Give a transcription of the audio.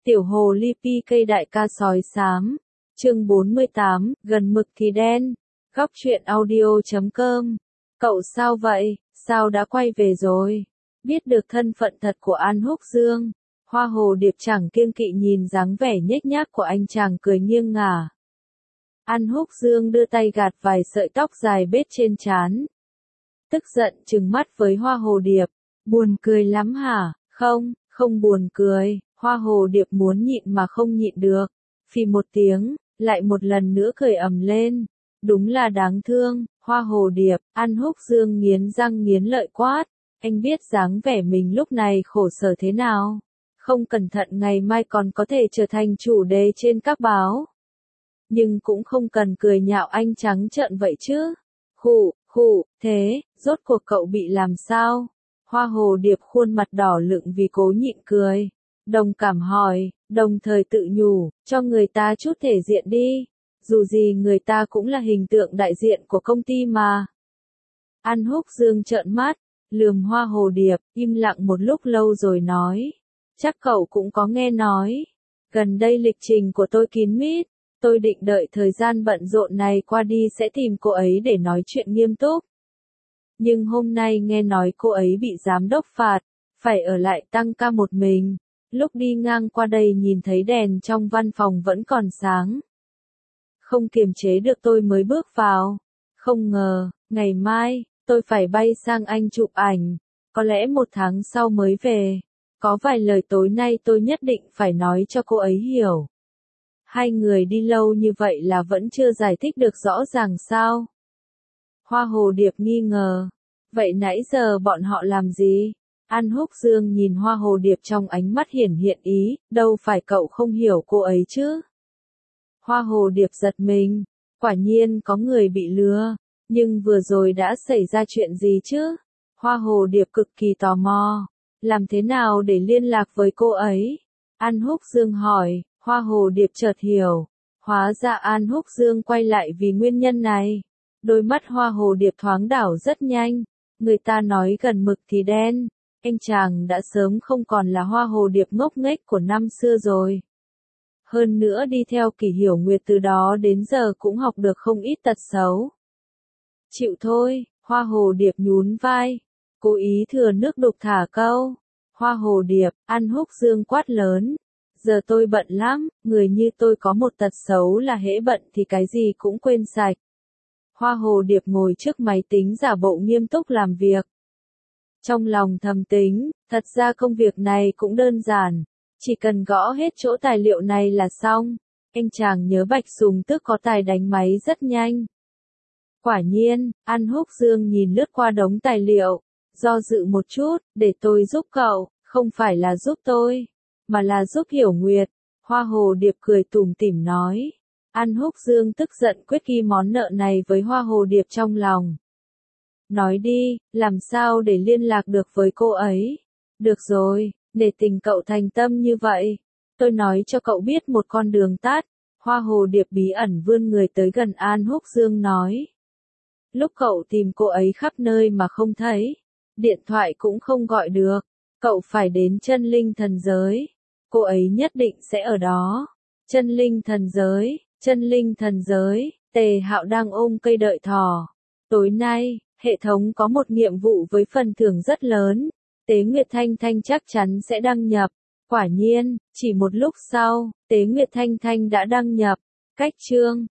Tiểu hồ ly pi cây đại ca sói xám. Chương 48, gần mực thì đen. Góc truyện audio.com. Cậu sao vậy, sao đã quay về rồi? Biết được thân phận thật của An Húc Dương, Hoa Hồ Điệp chẳng kiêng kỵ nhìn dáng vẻ nhếch nhác của anh chàng cười nghiêng ngả. An Húc Dương đưa tay gạt vài sợi tóc dài bết trên trán. Tức giận trừng mắt với Hoa Hồ Điệp. Buồn cười lắm hả? Không buồn cười. Hoa Hồ Điệp muốn nhịn mà không nhịn được. Phì một tiếng, lại một lần nữa cười ầm lên. Đúng là đáng thương, Hoa Hồ Điệp. An Húc Dương nghiến răng nghiến lợi quát. Anh biết dáng vẻ mình lúc này khổ sở thế nào. Không cẩn thận ngày mai còn có thể trở thành chủ đề trên các báo. Nhưng cũng không cần cười nhạo anh trắng trợn vậy chứ. Thế, rốt cuộc cậu bị làm sao? Hoa Hồ Điệp khuôn mặt đỏ lựng vì cố nhịn cười. Đồng cảm hỏi, đồng thời tự nhủ, cho người ta chút thể diện đi. Dù gì người ta cũng là hình tượng đại diện của công ty mà. An Húc Dương trợn mắt, lườm Hoa Hồ Điệp, im lặng một lúc lâu rồi nói. Chắc cậu cũng có nghe nói. Gần đây lịch trình của tôi kín mít. Tôi định đợi thời gian bận rộn này qua đi sẽ tìm cô ấy để nói chuyện nghiêm túc. Nhưng hôm nay nghe nói cô ấy bị giám đốc phạt, phải ở lại tăng ca một mình. Lúc đi ngang qua đây nhìn thấy đèn trong văn phòng vẫn còn sáng. Không kiềm chế được tôi mới bước vào. Không ngờ, ngày mai, tôi phải bay sang Anh chụp ảnh. Có lẽ 1 tháng sau mới về. Có vài lời tối nay tôi nhất định phải nói cho cô ấy hiểu. Hai người đi lâu như vậy là vẫn chưa giải thích được rõ ràng sao? Hoa Hồ Điệp nghi ngờ. Vậy nãy giờ bọn họ làm gì? An Húc Dương nhìn Hoa Hồ Điệp trong ánh mắt hiển hiện ý, đâu phải cậu không hiểu cô ấy chứ? Hoa Hồ Điệp giật mình, quả nhiên có người bị lừa, nhưng vừa rồi đã xảy ra chuyện gì chứ? Hoa Hồ Điệp cực kỳ tò mò, làm thế nào để liên lạc với cô ấy? An Húc Dương hỏi, Hoa Hồ Điệp chợt hiểu, hóa ra An Húc Dương quay lại vì nguyên nhân này. Đôi mắt Hoa Hồ Điệp thoáng đảo rất nhanh, người ta nói gần mực thì đen. Anh chàng đã sớm không còn là Hoa Hồ Điệp ngốc nghếch của năm xưa rồi. Hơn nữa đi theo Kỷ Hiểu Nguyệt từ đó đến giờ cũng học được không ít tật xấu. Chịu thôi, Hoa Hồ Điệp nhún vai, cố ý thừa nước đục thả câu. Hoa Hồ Điệp, An Húc Dương quát lớn. Giờ tôi bận lắm, người như tôi có một tật xấu là hễ bận thì cái gì cũng quên sạch. Hoa Hồ Điệp ngồi trước máy tính giả bộ nghiêm túc làm việc. Trong lòng thầm tính, thật ra công việc này cũng đơn giản, chỉ cần gõ hết chỗ tài liệu này là xong. Anh chàng nhớ Bạch Sùng Tước có tài đánh máy rất nhanh. Quả nhiên, An Húc Dương nhìn lướt qua đống tài liệu, do dự một chút, để tôi giúp cậu, không phải là giúp tôi, mà là giúp Hiểu Nguyệt. Hoa Hồ Điệp cười tủm tỉm nói. An Húc Dương tức giận quyết ghi món nợ này với Hoa Hồ Điệp trong lòng. Nói đi, làm sao để liên lạc được với cô ấy? Được rồi, để tình cậu thành tâm như vậy. Tôi nói cho cậu biết một con đường tắt. Hoa Hồ Điệp bí ẩn vươn người tới gần An Húc Dương nói. Lúc cậu tìm cô ấy khắp nơi mà không thấy, điện thoại cũng không gọi được, cậu phải đến chân linh thần giới. Cô ấy nhất định sẽ ở đó. Chân linh thần giới, Tề Hạo đang ôm cây đợi thỏ. Tối nay, hệ thống có một nhiệm vụ với phần thưởng rất lớn. Tế Nguyệt Thanh Thanh chắc chắn sẽ đăng nhập. Quả nhiên, chỉ một lúc sau, Tế Nguyệt Thanh Thanh đã đăng nhập. Cách chương